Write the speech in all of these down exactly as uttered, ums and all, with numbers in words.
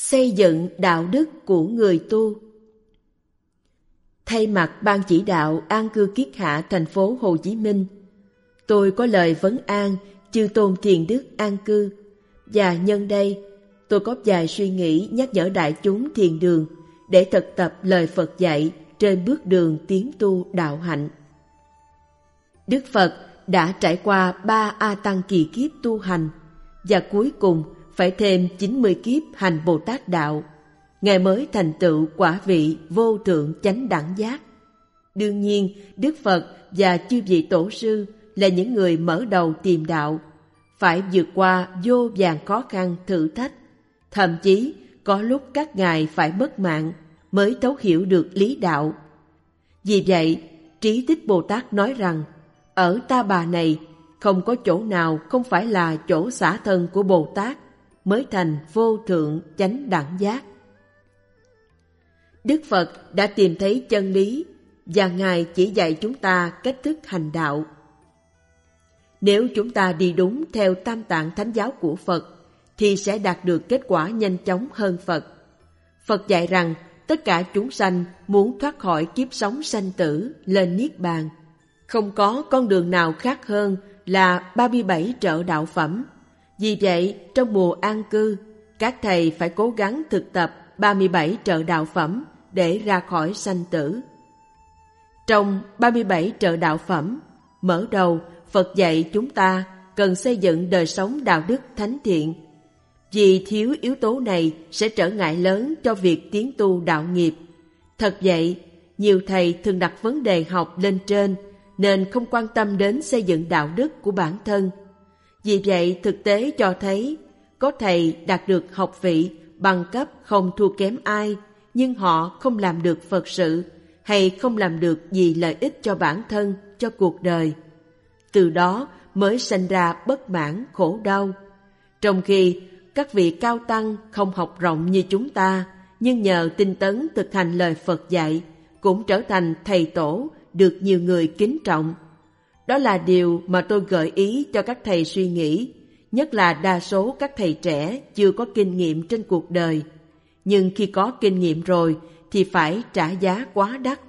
Xây dựng đạo đức của người tu. Thay mặt Ban chỉ đạo an cư kiết hạ thành phố Hồ Chí Minh, tôi có lời vấn an chư tôn thiền đức an cư, và nhân đây tôi có vài suy nghĩ nhắc nhở đại chúng thiền đường để thực tập lời Phật dạy trên bước đường tiến tu đạo hạnh. Đức Phật đã trải qua ba A Tăng kỳ kiếp tu hành, và cuối cùng phải thêm chín mươi kiếp hành Bồ Tát đạo, Ngài mới thành tựu quả vị vô thượng chánh đẳng giác. Đương nhiên, Đức Phật và chư vị tổ sư là những người mở đầu tìm đạo, phải vượt qua vô vàn khó khăn thử thách, thậm chí có lúc các ngài phải mất mạng mới thấu hiểu được lý đạo. Vì vậy, Trí Tích Bồ Tát nói rằng, ở Ta Bà này không có chỗ nào không phải là chỗ xả thân của Bồ Tát mới thành vô thượng chánh đẳng giác. Đức Phật đã tìm thấy chân lý và Ngài chỉ dạy chúng ta cách thức hành đạo. Nếu chúng ta đi đúng theo tam tạng thánh giáo của Phật thì sẽ đạt được kết quả nhanh chóng hơn Phật. Phật dạy rằng tất cả chúng sanh muốn thoát khỏi kiếp sống sanh tử lên Niết Bàn, không có con đường nào khác hơn là ba mươi bảy trợ đạo phẩm. Vì vậy, trong mùa an cư, các thầy phải cố gắng thực tập ba mươi bảy trợ đạo phẩm để ra khỏi sanh tử. Trong ba mươi bảy trợ đạo phẩm, mở đầu Phật dạy chúng ta cần xây dựng đời sống đạo đức thánh thiện. Vì thiếu yếu tố này sẽ trở ngại lớn cho việc tiến tu đạo nghiệp. Thật vậy, nhiều thầy thường đặt vấn đề học lên trên nên không quan tâm đến xây dựng đạo đức của bản thân. Vì vậy, thực tế cho thấy có thầy đạt được học vị, bằng cấp không thua kém ai, nhưng họ không làm được Phật sự hay không làm được gì lợi ích cho bản thân, cho cuộc đời. Từ đó mới sanh ra bất mãn, khổ đau. Trong khi các vị cao tăng không học rộng như chúng ta, nhưng nhờ tinh tấn thực hành lời Phật dạy, cũng trở thành thầy tổ được nhiều người kính trọng. Đó là điều mà tôi gợi ý cho các thầy suy nghĩ, nhất là đa số các thầy trẻ chưa có kinh nghiệm trên cuộc đời. Nhưng khi có kinh nghiệm rồi thì phải trả giá quá đắt.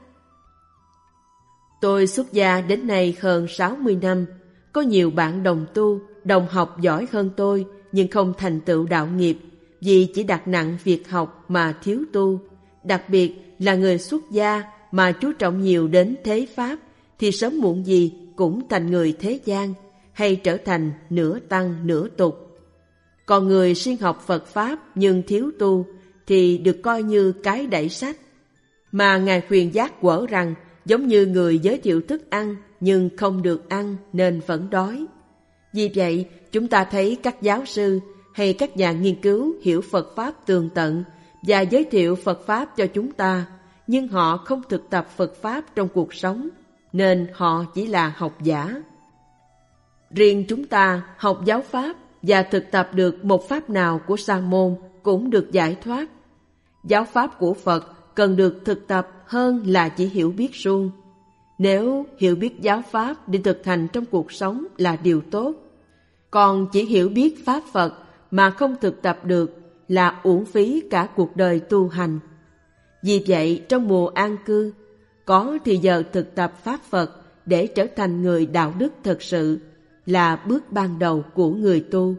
Tôi xuất gia đến nay hơn sáu mươi năm, có nhiều bạn đồng tu, đồng học giỏi hơn tôi nhưng không thành tựu đạo nghiệp vì chỉ đặt nặng việc học mà thiếu tu. Đặc biệt là người xuất gia mà chú trọng nhiều đến thế pháp thì sớm muộn gì cũng thành người thế gian hay trở thành nửa tăng nửa tục. Còn người siêng học Phật Pháp nhưng thiếu tu thì được coi như cái đẩy sách. Mà Ngài khuyên giác quở rằng giống như người giới thiệu thức ăn nhưng không được ăn nên vẫn đói. Vì vậy, chúng ta thấy các giáo sư hay các nhà nghiên cứu hiểu Phật Pháp tường tận và giới thiệu Phật Pháp cho chúng ta, nhưng họ không thực tập Phật Pháp trong cuộc sống, nên họ chỉ là học giả. Riêng chúng ta học giáo Pháp và thực tập được một Pháp nào của Sa môn cũng được giải thoát. Giáo Pháp của Phật cần được thực tập hơn là chỉ hiểu biết suông. Nếu hiểu biết giáo Pháp để thực hành trong cuộc sống là điều tốt, còn chỉ hiểu biết Pháp Phật mà không thực tập được là uổng phí cả cuộc đời tu hành. Vì vậy, trong mùa an cư, có thì giờ thực tập Pháp Phật để trở thành người đạo đức thật sự là bước ban đầu của người tu.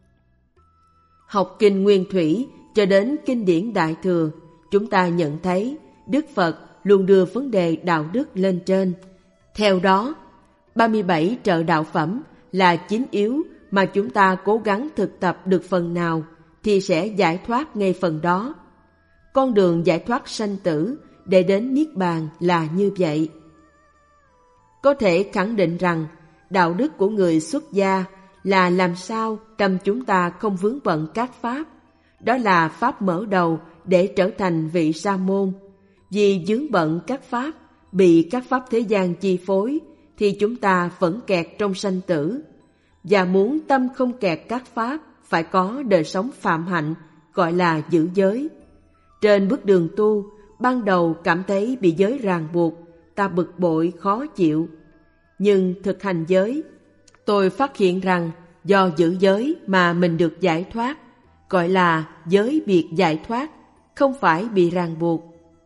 Học kinh Nguyên Thủy cho đến kinh điển Đại Thừa, chúng ta nhận thấy Đức Phật luôn đưa vấn đề đạo đức lên trên. Theo đó, ba mươi bảy trợ đạo phẩm là chính yếu mà chúng ta cố gắng thực tập được phần nào thì sẽ giải thoát ngay phần đó. Con đường giải thoát sanh tử để đến Niết Bàn là như vậy. Có thể khẳng định rằng đạo đức của người xuất gia là làm sao tâm chúng ta không vướng bận các pháp. Đó là pháp mở đầu để trở thành vị sa môn. Vì vướng bận các pháp, bị các pháp thế gian chi phối, thì chúng ta vẫn kẹt trong sanh tử. Và muốn tâm không kẹt các pháp, phải có đời sống phạm hạnh, gọi là giữ giới. Trên bước đường tu, ban đầu cảm thấy bị giới ràng buộc, ta bực bội khó chịu. Nhưng thực hành giới, tôi phát hiện rằng do giữ giới mà mình được giải thoát. gọi là giới biệt giải thoát, không phải bị ràng buộc.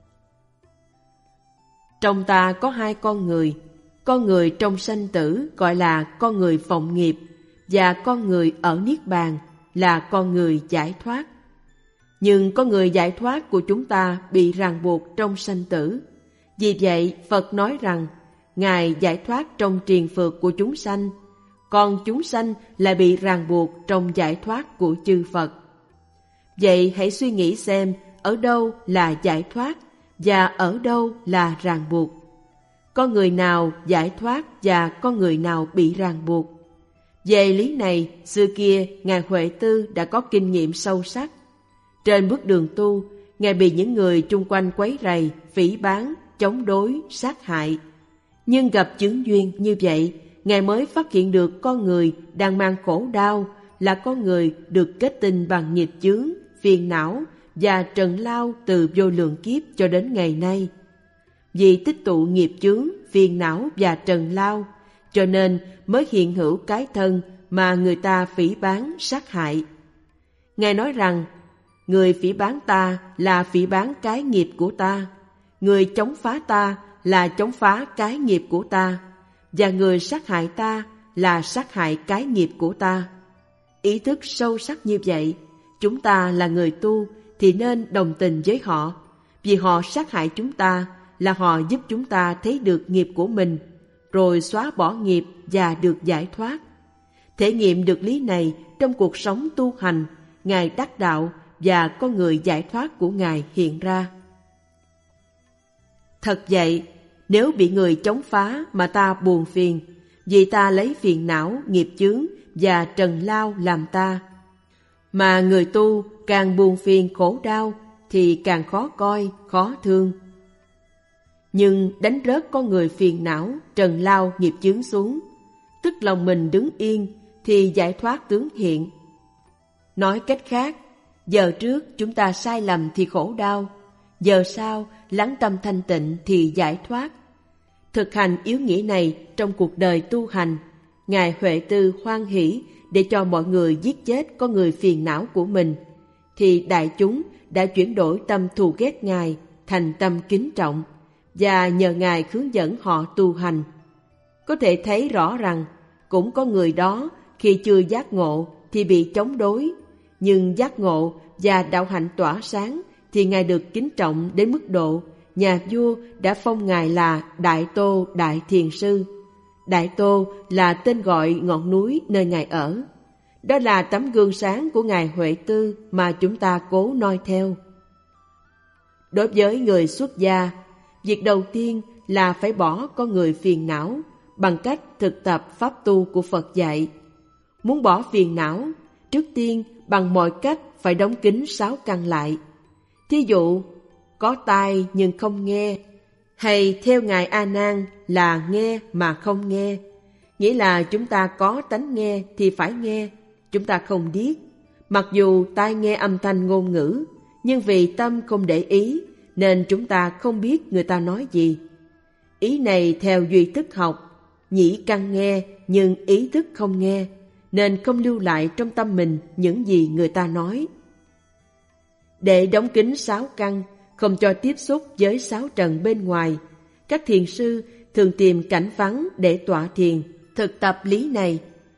Trong ta có hai con người, con người trong sanh tử gọi là con người vọng nghiệp, và con người ở Niết Bàn là con người giải thoát. Nhưng con người giải thoát của chúng ta bị ràng buộc trong sanh tử. Vì vậy, Phật nói rằng, Ngài giải thoát trong triền phược của chúng sanh, còn chúng sanh lại bị ràng buộc trong giải thoát của chư Phật. Vậy hãy suy nghĩ xem, ở đâu là giải thoát và ở đâu là ràng buộc? Con người nào giải thoát và con người nào bị ràng buộc? Về lý này, xưa kia Ngài Huệ Tư đã có kinh nghiệm sâu sắc. Trên bước đường tu, Ngài bị những người chung quanh quấy rầy, phỉ báng, chống đối, sát hại. Nhưng gặp chướng duyên như vậy, Ngài mới phát hiện được con người đang mang khổ đau là con người được kết tinh bằng nghiệp chướng, phiền não và trần lao từ vô lượng kiếp cho đến ngày nay. Vì tích tụ nghiệp chướng, phiền não và trần lao, cho nên mới hiện hữu cái thân mà người ta phỉ báng, sát hại. Ngài nói rằng, người phỉ báng ta là phỉ báng cái nghiệp của ta, người chống phá ta là chống phá cái nghiệp của ta, và người sát hại ta là sát hại cái nghiệp của ta. Ý thức sâu sắc như vậy, chúng ta là người tu thì nên đồng tình với họ, vì họ sát hại chúng ta là họ giúp chúng ta thấy được nghiệp của mình, rồi xóa bỏ nghiệp và được giải thoát. Thể nghiệm được lý này trong cuộc sống tu hành, Ngài đắc đạo và con người giải thoát của Ngài hiện ra. Thật vậy, nếu bị người chống phá mà ta buồn phiền, vì ta lấy phiền não, nghiệp chướng và trần lao làm ta, mà người tu càng buồn phiền khổ đau thì càng khó coi, khó thương. Nhưng đánh rớt con người phiền não, trần lao, nghiệp chướng xuống, tức lòng mình đứng yên thì giải thoát tướng hiện. Nói cách khác, giờ trước chúng ta sai lầm thì khổ đau, giờ sau lắng tâm thanh tịnh thì giải thoát. Thực hành yếu nghĩa này trong cuộc đời tu hành, Ngài Huệ Tư hoan hỷ để cho mọi người giết chết con người phiền não của mình, thì đại chúng đã chuyển đổi tâm thù ghét Ngài thành tâm kính trọng, và nhờ Ngài hướng dẫn họ tu hành. Có thể thấy rõ rằng cũng có người đó khi chưa giác ngộ thì bị chống đối, nhưng giác ngộ và đạo hạnh tỏa sáng thì Ngài được kính trọng đến mức độ nhà vua đã phong Ngài là Đại Tô Đại Thiền Sư. Đại Tô là tên gọi ngọn núi nơi Ngài ở. Đó là tấm gương sáng của Ngài Huệ Tư mà chúng ta cố noi theo. Đối với người xuất gia, việc đầu tiên là phải bỏ con người phiền não bằng cách thực tập pháp tu của Phật dạy. Muốn bỏ phiền não, trước tiên bằng mọi cách phải đóng kín sáu căn lại. Thí dụ, có tai nhưng không nghe, hay theo Ngài A Nan là nghe mà không nghe, nghĩa là chúng ta có tánh nghe thì phải nghe, chúng ta không điếc. Mặc dù tai nghe âm thanh ngôn ngữ, nhưng vì tâm không để ý nên chúng ta không biết người ta nói gì. Ý này theo duy thức học, nhĩ căn nghe nhưng ý thức không nghe, nên không lưu lại trong tâm mình những gì người ta nói. Để đóng kín sáu căn, không cho tiếp xúc với sáu trần bên ngoài, các thiền sư thường tìm cảnh vắng để tọa thiền, thực tập lý này.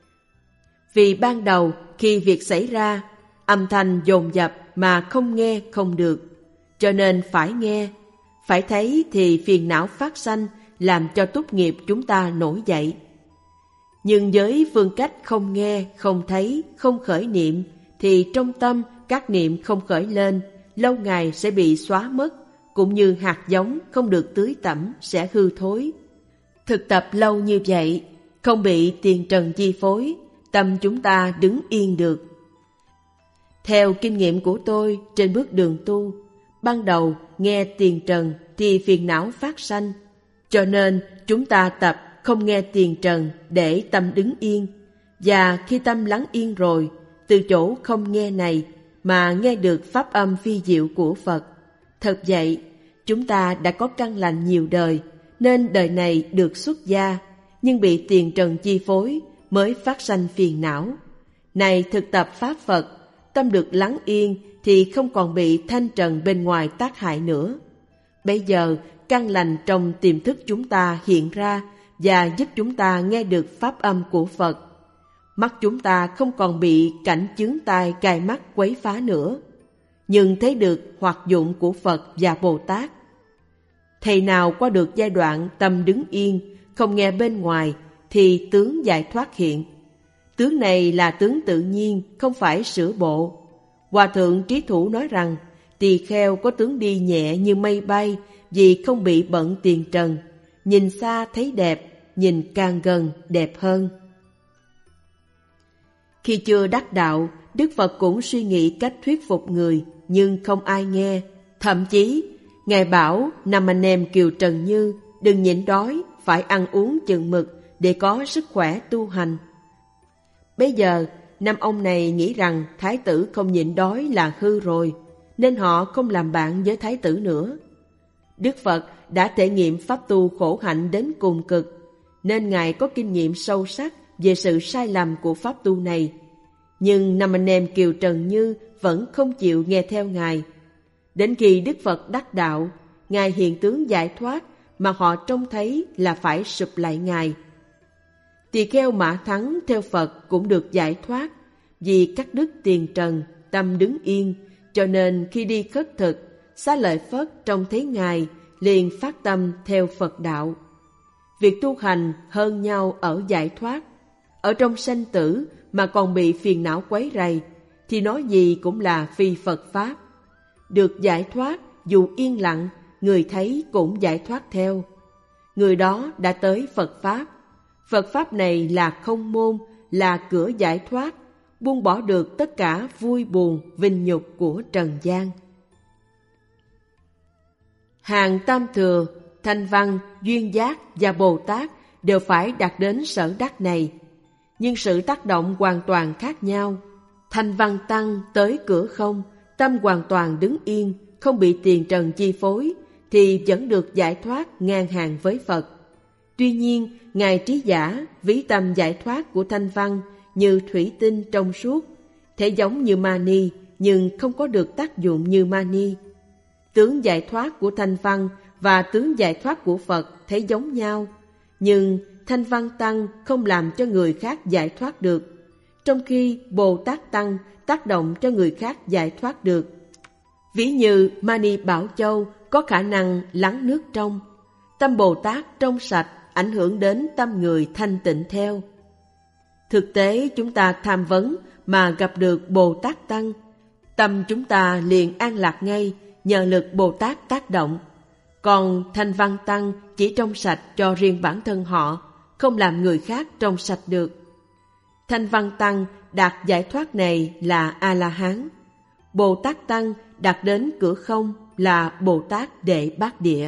Vì ban đầu khi việc xảy ra, âm thanh dồn dập mà không nghe không được, cho nên phải nghe, phải thấy thì phiền não phát sanh làm cho túc nghiệp chúng ta nổi dậy. Nhưng với phương cách không nghe, không thấy, không khởi niệm, thì trong tâm các niệm không khởi lên, lâu ngày sẽ bị xóa mất, cũng như hạt giống không được tưới tẩm sẽ hư thối. Thực tập lâu như vậy, không bị tiền trần chi phối, tâm chúng ta đứng yên được. Theo kinh nghiệm của tôi trên bước đường tu, ban đầu nghe tiền trần thì phiền não phát sanh, cho nên chúng ta tập không nghe tiền trần để tâm đứng yên, và khi tâm lắng yên rồi, từ chỗ không nghe này mà nghe được pháp âm phi diệu của Phật. Thật vậy, chúng ta đã có căn lành nhiều đời, nên đời này được xuất gia, nhưng bị tiền trần chi phối mới phát sanh phiền não. Này thực tập pháp Phật, tâm được lắng yên thì không còn bị thanh trần bên ngoài tác hại nữa. Bây giờ căn lành trong tiềm thức chúng ta hiện ra và giúp chúng ta nghe được pháp âm của Phật. Mắt chúng ta không còn bị cảnh chướng tai gai mắt quấy phá nữa, nhưng thấy được hoạt dụng của Phật và Bồ Tát. Thầy nào qua được giai đoạn tâm đứng yên, không nghe bên ngoài, thì tướng giải thoát hiện. Tướng này là tướng tự nhiên, không phải sửa bộ. Hòa thượng Trí Thủ nói rằng, tỳ kheo có tướng đi nhẹ như mây bay, vì không bị bận tiền trần. Nhìn xa thấy đẹp, nhìn càng gần đẹp hơn. Khi chưa đắc đạo, Đức Phật cũng suy nghĩ cách thuyết phục người, nhưng không ai nghe. Thậm chí, Ngài bảo năm anh em Kiều Trần Như đừng nhịn đói, phải ăn uống chừng mực để có sức khỏe tu hành. Bây giờ, năm ông này nghĩ rằng Thái tử không nhịn đói là hư rồi, nên họ không làm bạn với Thái tử nữa. Đức Phật đã thể nghiệm pháp tu khổ hạnh đến cùng cực, nên Ngài có kinh nghiệm sâu sắc về sự sai lầm của pháp tu này. Nhưng năm anh em Kiều Trần Như vẫn không chịu nghe theo Ngài. Đến khi Đức Phật đắc đạo, Ngài hiện tướng giải thoát mà họ trông thấy là phải sụp lại Ngài. Tỳ kheo Mã Thắng theo Phật cũng được giải thoát, vì cắt đứt tiền trần, tâm đứng yên, cho nên khi đi khất thực, Xá Lợi Phất trông thấy Ngài liền phát tâm theo Phật đạo. Việc tu hành hơn nhau ở giải thoát. Ở trong sanh tử mà còn bị phiền não quấy rầy, thì nói gì cũng là phi Phật Pháp. Được giải thoát, dù yên lặng, người thấy cũng giải thoát theo. Người đó đã tới Phật Pháp. Phật Pháp này là không môn, là cửa giải thoát, buông bỏ được tất cả vui buồn, vinh nhục của trần gian. Hàng Tam Thừa, Thanh Văn, Duyên Giác và Bồ Tát đều phải đạt đến sở đắc này, nhưng sự tác động hoàn toàn khác nhau. Thanh Văn Tăng tới cửa không, tâm hoàn toàn đứng yên, không bị tiền trần chi phối, thì vẫn được giải thoát ngang hàng với Phật. Tuy nhiên, Ngài Trí Giả ví tâm giải thoát của Thanh Văn như thủy tinh trong suốt, thể giống như mani nhưng không có được tác dụng như mani. Tướng giải thoát của Thanh Văn và tướng giải thoát của Phật thấy giống nhau, nhưng Thanh Văn Tăng không làm cho người khác giải thoát được, trong khi Bồ Tát Tăng tác động cho người khác giải thoát được. Ví như Mani Bảo Châu có khả năng lắng nước trong, tâm Bồ Tát trong sạch ảnh hưởng đến tâm người thanh tịnh theo. Thực tế chúng ta tham vấn mà gặp được Bồ Tát Tăng, tâm chúng ta liền an lạc ngay nhờ lực Bồ Tát tác động. Còn Thanh Văn Tăng chỉ trong sạch cho riêng bản thân họ, không làm người khác trong sạch được. Thanh Văn Tăng đạt giải thoát này là A-la-hán. Bồ Tát Tăng đạt đến cửa không là Bồ Tát Đệ Bát Địa.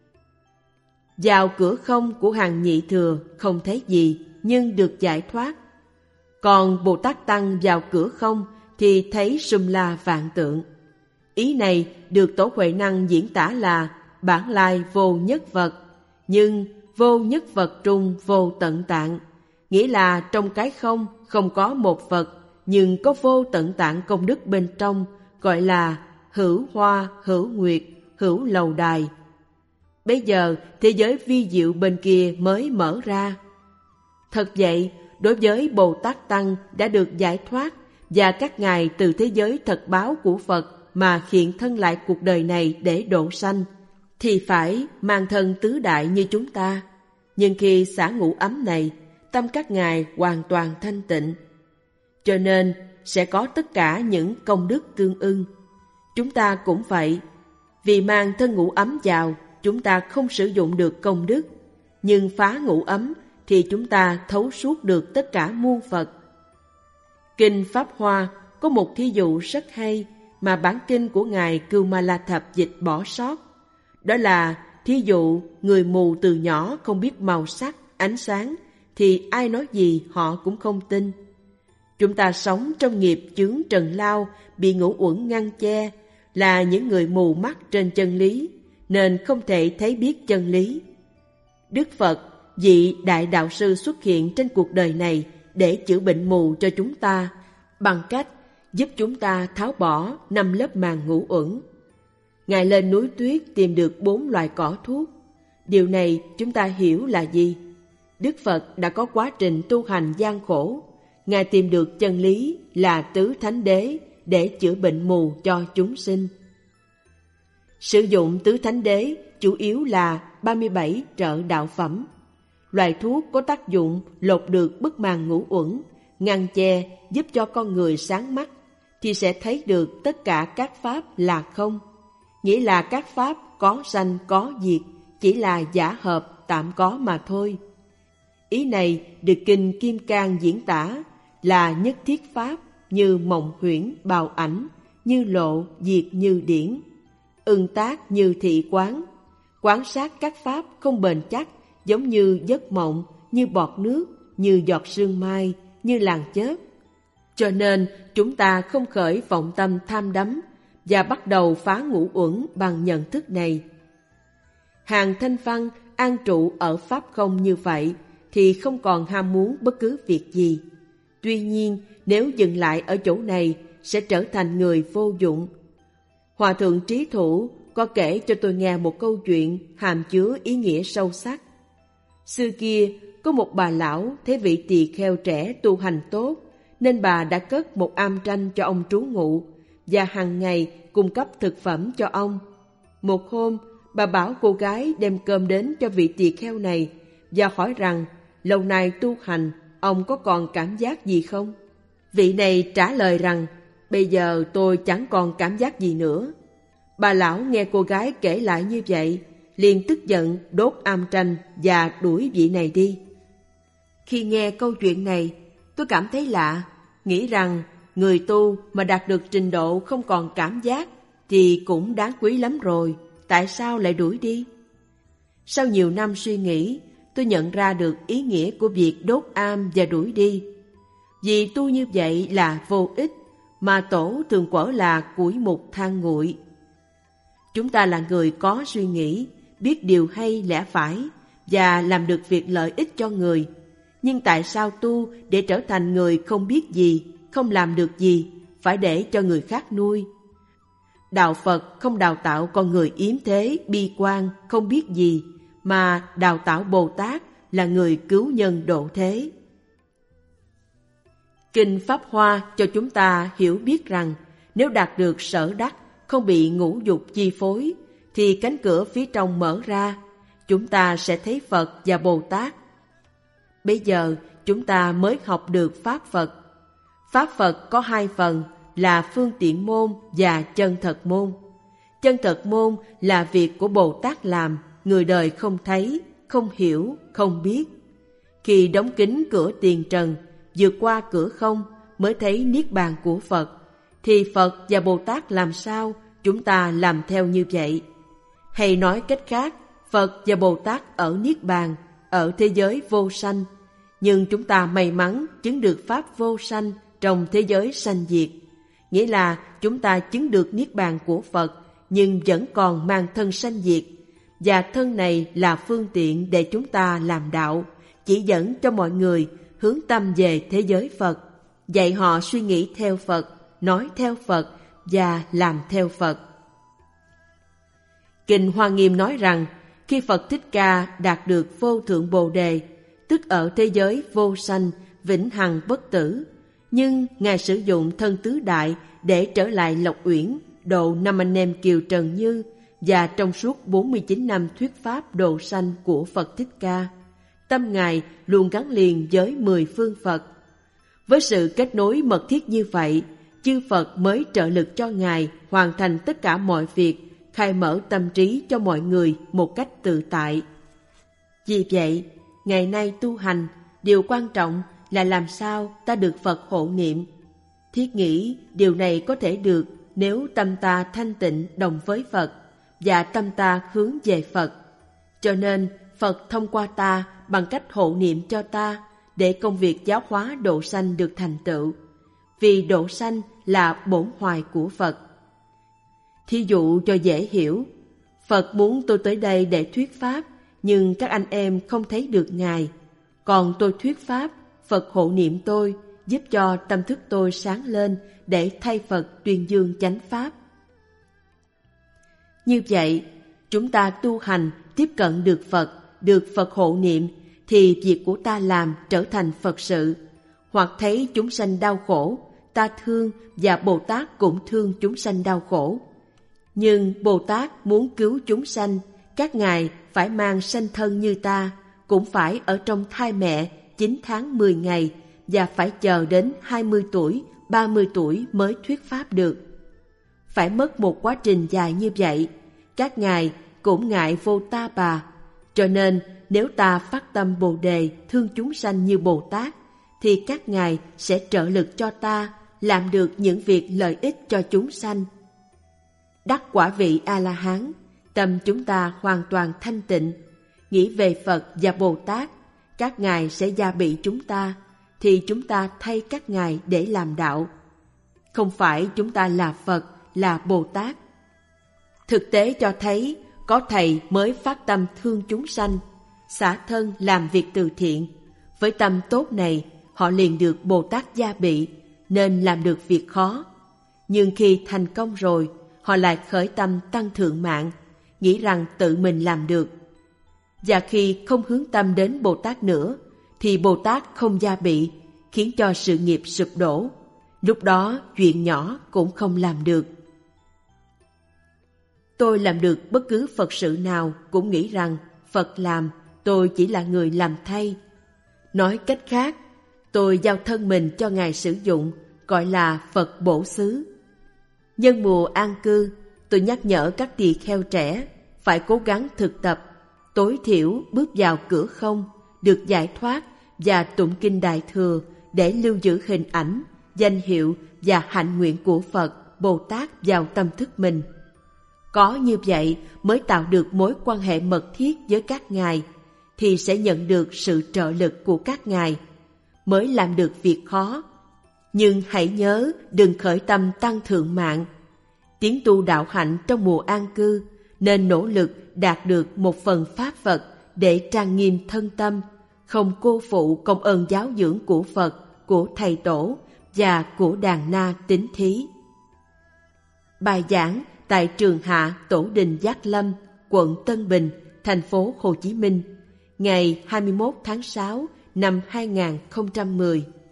Vào cửa không của hàng nhị thừa không thấy gì nhưng được giải thoát. Còn Bồ Tát Tăng vào cửa không thì thấy sum la vạn tượng. Ý này được Tổ Huệ Năng diễn tả là bản lai vô nhất vật, nhưng vô nhất vật trung vô tận tạng, nghĩa là trong cái không không có một vật, nhưng có vô tận tạng công đức bên trong, gọi là hữu hoa, hữu nguyệt, hữu lầu đài. Bây giờ thế giới vi diệu bên kia mới mở ra. Thật vậy, đối với Bồ Tát Tăng đã được giải thoát và các ngài từ thế giới thật báo của Phật mà hiện thân lại cuộc đời này để độ sanh, thì phải mang thân tứ đại như chúng ta. Nhưng khi xả ngũ ấm này, tâm các ngài hoàn toàn thanh tịnh, cho nên sẽ có tất cả những công đức tương ưng. Chúng ta cũng vậy, vì mang thân ngũ ấm vào, chúng ta không sử dụng được công đức, nhưng phá ngũ ấm thì chúng ta thấu suốt được tất cả muôn Phật. Kinh Pháp Hoa có một thí dụ rất hay mà bản kinh của Ngài Cưu Ma La Thập dịch bỏ sót. Đó là thí dụ người mù từ nhỏ không biết màu sắc, ánh sáng, thì ai nói gì họ cũng không tin. Chúng ta sống trong nghiệp chướng trần lao, bị ngũ uẩn ngăn che, là những người mù mắt trên chân lý, nên không thể thấy biết chân lý. Đức Phật, vị đại đạo sư xuất hiện trên cuộc đời này để chữa bệnh mù cho chúng ta, bằng cách giúp chúng ta tháo bỏ năm lớp màng ngũ uẩn. Ngài lên núi tuyết tìm được bốn loại cỏ thuốc. Điều này chúng ta hiểu là gì? Đức Phật đã có quá trình tu hành gian khổ. Ngài tìm được chân lý là tứ thánh đế để chữa bệnh mù cho chúng sinh. Sử dụng tứ thánh đế chủ yếu là ba mươi bảy trợ đạo phẩm. Loại thuốc có tác dụng lột được bức màng ngũ uẩn, ngăn che giúp cho con người sáng mắt, thì sẽ thấy được tất cả các pháp là không. Nghĩa là các pháp có sanh có diệt, chỉ là giả hợp tạm có mà thôi. Ý này được Kinh Kim Cang diễn tả là nhất thiết pháp như mộng huyễn bào ảnh, như lộ diệt như điển, ưng tác như thị quán. Quán sát các pháp không bền chắc, giống như giấc mộng, như bọt nước, như giọt sương mai, như làn chớp. Cho nên chúng ta không khởi vọng tâm tham đắm và bắt đầu phá ngũ uẩn bằng nhận thức này. Hàng Thanh Văn an trụ ở pháp không như vậy thì không còn ham muốn bất cứ việc gì. Tuy nhiên, nếu dừng lại ở chỗ này sẽ trở thành người vô dụng. Hòa thượng Trí Thủ có kể cho tôi nghe một câu chuyện hàm chứa ý nghĩa sâu sắc. Xưa kia, có một bà lão thấy vị tỳ kheo trẻ tu hành tốt, nên bà đã cất một am tranh cho ông trú ngụ và hàng ngày cung cấp thực phẩm cho ông. Một hôm, bà bảo cô gái đem cơm đến cho vị tỳ kheo này và hỏi rằng lâu nay tu hành, ông có còn cảm giác gì không? Vị này trả lời rằng, bây giờ tôi chẳng còn cảm giác gì nữa. Bà lão nghe cô gái kể lại như vậy, liền tức giận đốt am tranh và đuổi vị này đi. Khi nghe câu chuyện này, tôi cảm thấy lạ, nghĩ rằng người tu mà đạt được trình độ không còn cảm giác thì cũng đáng quý lắm rồi, tại sao lại đuổi đi? Sau nhiều năm suy nghĩ, tôi nhận ra được ý nghĩa của việc đốt am và đuổi đi. Vì tu như vậy là vô ích, mà tổ thường quở là củi mục than nguội. Chúng ta là người có suy nghĩ, biết điều hay lẽ phải và làm được việc lợi ích cho người. Nhưng tại sao tu để trở thành người không biết gì, không làm được gì, phải để cho người khác nuôi? Đạo Phật không đào tạo con người yếm thế, bi quan, không biết gì, mà đào tạo Bồ Tát là người cứu nhân độ thế. Kinh Pháp Hoa cho chúng ta hiểu biết rằng nếu đạt được sở đắc, không bị ngũ dục chi phối, thì cánh cửa phía trong mở ra, chúng ta sẽ thấy Phật và Bồ Tát. Bây giờ chúng ta mới học được Pháp Phật. Pháp Phật có hai phần là phương tiện môn và chân thật môn. Chân thật môn là việc của Bồ Tát làm, người đời không thấy, không hiểu, không biết. Khi đóng kín cửa tiền trần, vượt qua cửa không mới thấy niết bàn của Phật, thì Phật và Bồ Tát làm sao chúng ta làm theo như vậy? Hay nói cách khác, Phật và Bồ Tát ở niết bàn, ở thế giới vô sanh, nhưng chúng ta may mắn chứng được pháp vô sanh trong thế giới sanh diệt. Nghĩa là chúng ta chứng được niết bàn của Phật, nhưng vẫn còn mang thân sanh diệt, và thân này là phương tiện để chúng ta làm đạo, chỉ dẫn cho mọi người hướng tâm về thế giới Phật, dạy họ suy nghĩ theo Phật, nói theo Phật và làm theo Phật. Kinh Hoa Nghiêm nói rằng, khi Phật Thích Ca đạt được vô thượng Bồ Đề, tức ở thế giới vô sanh, vĩnh hằng bất tử, nhưng Ngài sử dụng thân tứ đại để trở lại Lộc Uyển, độ năm anh em Kiều Trần Như, và trong suốt bốn mươi chín năm thuyết pháp độ sanh của Phật Thích Ca, tâm Ngài luôn gắn liền với mười phương Phật. Với sự kết nối mật thiết như vậy, chư Phật mới trợ lực cho Ngài hoàn thành tất cả mọi việc, khai mở tâm trí cho mọi người một cách tự tại. Vì vậy, ngày nay tu hành, điều quan trọng là làm sao ta được Phật hộ niệm. Thiết nghĩ điều này có thể được nếu tâm ta thanh tịnh đồng với Phật và tâm ta hướng về Phật. Cho nên Phật thông qua ta bằng cách hộ niệm cho ta để công việc giáo hóa độ sanh được thành tựu. Vì độ sanh là bổn hoài của Phật. Thí dụ cho dễ hiểu, Phật muốn tôi tới đây để thuyết pháp, nhưng các anh em không thấy được Ngài. Còn tôi thuyết pháp, Phật hộ niệm tôi, giúp cho tâm thức tôi sáng lên để thay Phật tuyên dương chánh pháp. Như vậy, chúng ta tu hành tiếp cận được Phật, được Phật hộ niệm, thì việc của ta làm trở thành Phật sự. Hoặc thấy chúng sanh đau khổ, ta thương và Bồ Tát cũng thương chúng sanh đau khổ. Nhưng Bồ Tát muốn cứu chúng sanh, các ngài phải mang sanh thân như ta, cũng phải ở trong thai mẹ chín tháng mười ngày và phải chờ đến hai mươi tuổi, ba mươi tuổi mới thuyết pháp được. Phải mất một quá trình dài như vậy, các ngài cũng ngại vô ta bà. Cho nên nếu ta phát tâm Bồ Đề thương chúng sanh như Bồ Tát, thì các ngài sẽ trợ lực cho ta làm được những việc lợi ích cho chúng sanh. Đắc quả vị A-la-hán, tâm chúng ta hoàn toàn thanh tịnh, nghĩ về Phật và Bồ Tát, các ngài sẽ gia bị chúng ta, thì chúng ta thay các ngài để làm đạo. Không phải chúng ta là Phật, là Bồ Tát. Thực tế cho thấy, có thầy mới phát tâm thương chúng sanh, xả thân làm việc từ thiện. Với tâm tốt này, họ liền được Bồ Tát gia bị, nên làm được việc khó. Nhưng khi thành công rồi, họ lại khởi tâm tăng thượng mạng, nghĩ rằng tự mình làm được. Và khi không hướng tâm đến Bồ Tát nữa, thì Bồ Tát không gia bị, khiến cho sự nghiệp sụp đổ. Lúc đó chuyện nhỏ cũng không làm được. Tôi làm được bất cứ Phật sự nào cũng nghĩ rằng Phật làm, tôi chỉ là người làm thay. Nói cách khác, tôi giao thân mình cho Ngài sử dụng, gọi là Phật bổ xứ. Nhân mùa an cư, tôi nhắc nhở các tỳ kheo trẻ phải cố gắng thực tập, tối thiểu bước vào cửa không, được giải thoát và tụng kinh Đại Thừa để lưu giữ hình ảnh, danh hiệu và hạnh nguyện của Phật, Bồ Tát vào tâm thức mình. Có như vậy mới tạo được mối quan hệ mật thiết với các ngài, thì sẽ nhận được sự trợ lực của các ngài, mới làm được việc khó. Nhưng hãy nhớ đừng khởi tâm tăng thượng mạng. Tiến tu đạo hạnh trong mùa an cư nên nỗ lực đạt được một phần pháp Phật để trang nghiêm thân tâm, không cô phụ công ơn giáo dưỡng của Phật, của Thầy Tổ và của đàn na tín thí. Bài giảng tại Trường Hạ Tổ Đình Giác Lâm, quận Tân Bình, thành phố Hồ Chí Minh, ngày hai mươi mốt tháng sáu năm hai nghìn không trăm mười.